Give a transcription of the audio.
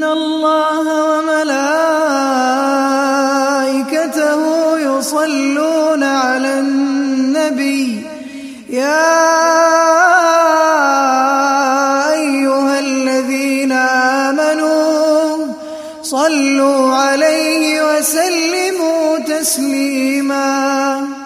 اللَّهَ وَمَلَائِكَتَهُ يُصَلُّونَ عَلَى النَّبِيِّ يَا أَيُّهَا الَّذِينَ آمَنُوا صَلُّوا عَلَيْهِ وَسَلِّمُوا تَسْلِيمًا.